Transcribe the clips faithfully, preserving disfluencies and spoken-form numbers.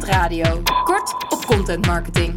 Radio. Kort op content marketing.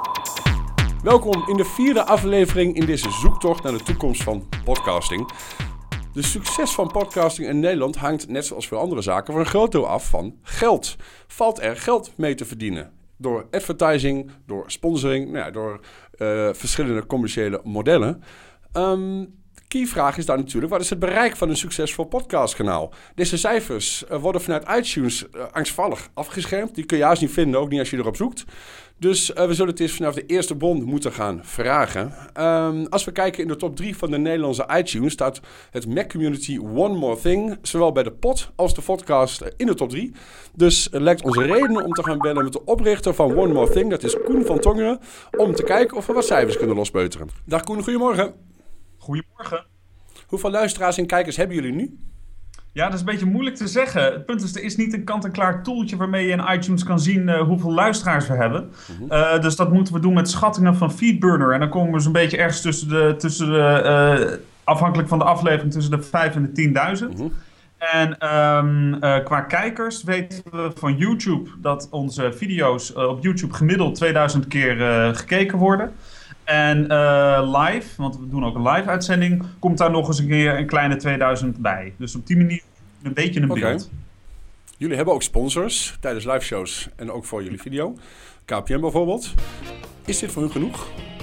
Welkom in de vierde aflevering in deze zoektocht naar de toekomst van podcasting. De succes van podcasting in Nederland hangt, net zoals veel andere zaken, voor een groot deel af van geld. Valt er geld mee te verdienen? Door advertising, door sponsoring, nou ja, door uh, verschillende commerciële modellen. Um, de keyvraag is dan natuurlijk, wat is het bereik van een succesvol podcastkanaal? Deze cijfers uh, worden vanuit iTunes uh, angstvallig afgeschermd. Die kun je juist niet vinden, ook niet als je erop zoekt. Dus uh, we zullen het eens vanaf de eerste bron moeten gaan vragen. Um, als we kijken in de top drie van de Nederlandse iTunes, staat het Mac Community One More Thing, zowel bij de pod als de podcast in de top drie. Dus het lijkt ons reden om te gaan bellen met de oprichter van One More Thing, dat is Koen van Tongeren, om te kijken of we wat cijfers kunnen lospeuteren. Dag Koen, goedemorgen. Goedemorgen. Hoeveel luisteraars en kijkers hebben jullie nu? Ja, dat is een beetje moeilijk te zeggen. Het punt is, er is niet een kant-en-klaar tooltje waarmee je in iTunes kan zien uh, hoeveel luisteraars we hebben. Mm-hmm. Uh, dus dat moeten we doen met schattingen van Feedburner. En dan komen we zo'n beetje ergens tussen de, tussen de uh, afhankelijk van de aflevering, tussen de vijf en de tienduizend. Mm-hmm. En um, uh, qua kijkers weten we van YouTube dat onze video's uh, op YouTube gemiddeld tweeduizend keer uh, gekeken worden. En uh, live, want we doen ook een live uitzending, komt daar nog eens een keer een kleine tweeduizend bij. Dus op die manier een beetje een okay. beeld. Jullie hebben ook sponsors tijdens live shows en ook voor jullie video. K P N bijvoorbeeld. Is dit voor hun genoeg?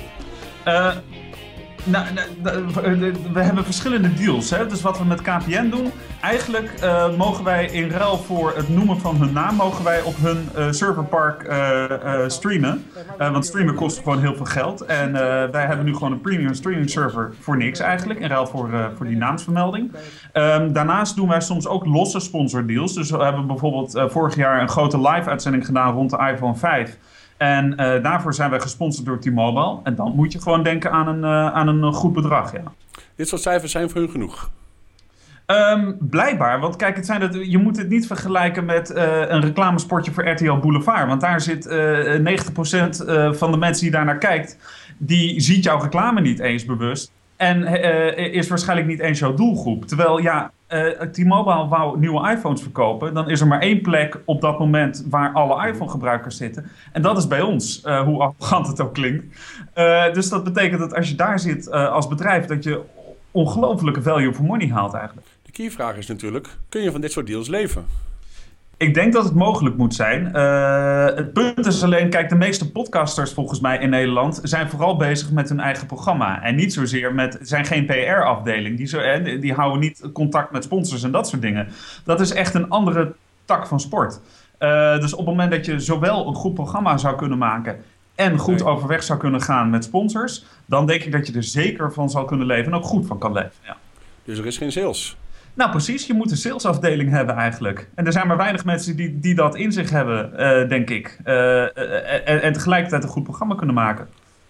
Uh, nou, nou, we hebben verschillende deals. Hè? Dus wat we met K P N doen, eigenlijk uh, mogen wij in ruil voor het noemen van hun naam, mogen wij op hun uh, serverpark uh, uh, streamen. Uh, want streamen kost gewoon heel veel geld. En uh, wij hebben nu gewoon een premium streaming server voor niks eigenlijk, in ruil voor, uh, voor die naamsvermelding. Um, daarnaast doen wij soms ook losse sponsordeals. Dus we hebben bijvoorbeeld uh, vorig jaar een grote live uitzending gedaan rond de iPhone vijf. En uh, daarvoor zijn wij gesponsord door T-Mobile. En dan moet je gewoon denken aan een, uh, aan een goed bedrag. Ja. Dit soort cijfers zijn voor hun genoeg? Um, blijkbaar, want kijk, het zijn dat, je moet het niet vergelijken met uh, een reclamespotje voor R T L Boulevard. Want daar zit uh, negentig procent uh, van de mensen die daar naar kijkt, die ziet jouw reclame niet eens bewust. En uh, is waarschijnlijk niet eens jouw doelgroep. Terwijl, ja, uh, T-Mobile wou nieuwe iPhones verkopen. Dan is er maar één plek op dat moment waar alle iPhone-gebruikers zitten. En dat is bij ons, uh, hoe arrogant het ook klinkt. Uh, dus dat betekent dat als je daar zit uh, als bedrijf, dat je ongelofelijke value for money haalt eigenlijk. De keyvraag is natuurlijk, kun je van dit soort deals leven? Ik denk dat het mogelijk moet zijn. Uh, het punt is alleen, kijk, de meeste podcasters volgens mij in Nederland zijn vooral bezig met hun eigen programma. En niet zozeer met, zijn geen P R-afdeling. Die, zo, eh, die houden niet contact met sponsors en dat soort dingen. Dat is echt een andere tak van sport. Uh, dus op het moment dat je zowel een goed programma zou kunnen maken en goed nee. overweg zou kunnen gaan met sponsors, dan denk ik dat je er zeker van zal kunnen leven en ook goed van kan leven. Ja. Dus er is geen sales? Nou precies, je moet een salesafdeling hebben eigenlijk. En er zijn maar weinig mensen die, die dat in zich hebben, uh, denk ik. Uh, uh, en, en tegelijkertijd een goed programma kunnen maken.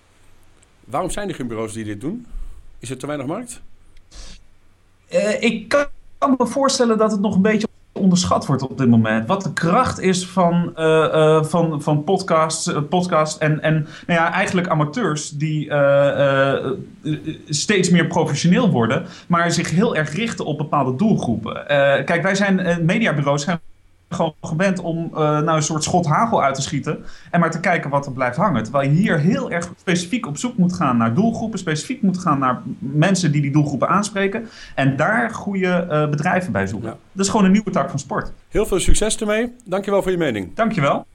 Waarom zijn er geen bureaus die dit doen? Is er te weinig markt? Uh, ik kan me voorstellen dat het nog een beetje onderschat wordt op dit moment. Wat de kracht is van, uh, uh, van, van podcasts, uh, podcast en, en nou ja, eigenlijk amateurs die uh, uh, steeds meer professioneel worden, maar zich heel erg richten op bepaalde doelgroepen. Uh, kijk, wij zijn uh, mediabureaus zijn gewoon gewend om uh, nou een soort schot hagel uit te schieten en maar te kijken wat er blijft hangen. Terwijl je hier heel erg specifiek op zoek moet gaan naar doelgroepen, specifiek moet gaan naar mensen die die doelgroepen aanspreken en daar goede uh, bedrijven bij zoeken. Ja. Dat is gewoon een nieuwe tak van sport. Heel veel succes ermee. Dankjewel voor je mening. Dankjewel.